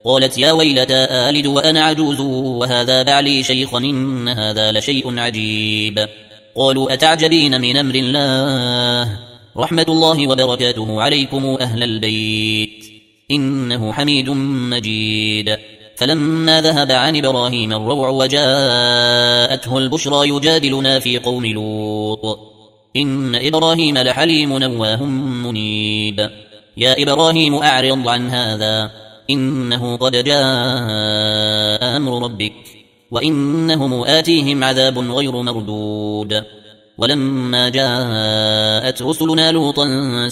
قالت يا ويلتى آلد وأنا عجوز وهذا بعلي شيخا إن هذا لشيء عجيب. قالوا أتعجبين من أمر الله رحمة الله وبركاته عليكم أهل البيت إنه حميد مجيد. فلما ذهب عن إبراهيم الروع وجاءته البشرى يجادلنا في قوم لوط إن إبراهيم لحليم نواه منيب. يا إبراهيم أعرض عن هذا إنه قد جاء أمر ربك وإنهم آتيهم عذاب غير مردود. ولما جاءت رسلنا لوطا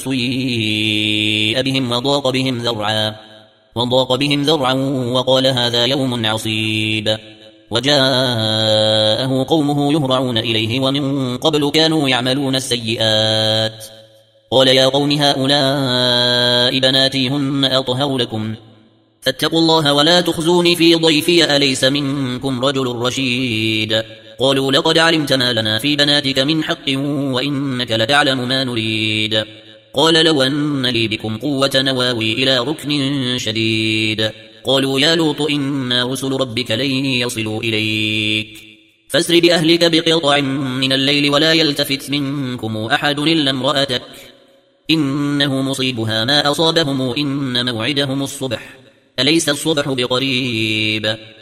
سيئ بهم وضاق بهم ذرعا وقال هذا يوم عصيب. وجاءه قومه يهرعون إليه ومن قبل كانوا يعملون السيئات. قال يا قوم هؤلاء بناتي هن أطهر لكم فاتقوا الله ولا تخزوني في ضيفي أليس منكم رجل رشيد. قالوا لقد علمت ما لنا في بناتك من حق وإنك لتعلم ما نريد. قال لو أن لي بكم قوة نواوي إلى ركن شديد. قالوا يا لوط إنا رسل ربك لن يصلوا إليك فاسر بأهلك بقطع من الليل ولا يلتفت منكم أحد إلا امرأتك إنه مصيبها ما أصابهم إن موعدهم الصبح أليس الصبح بقريب.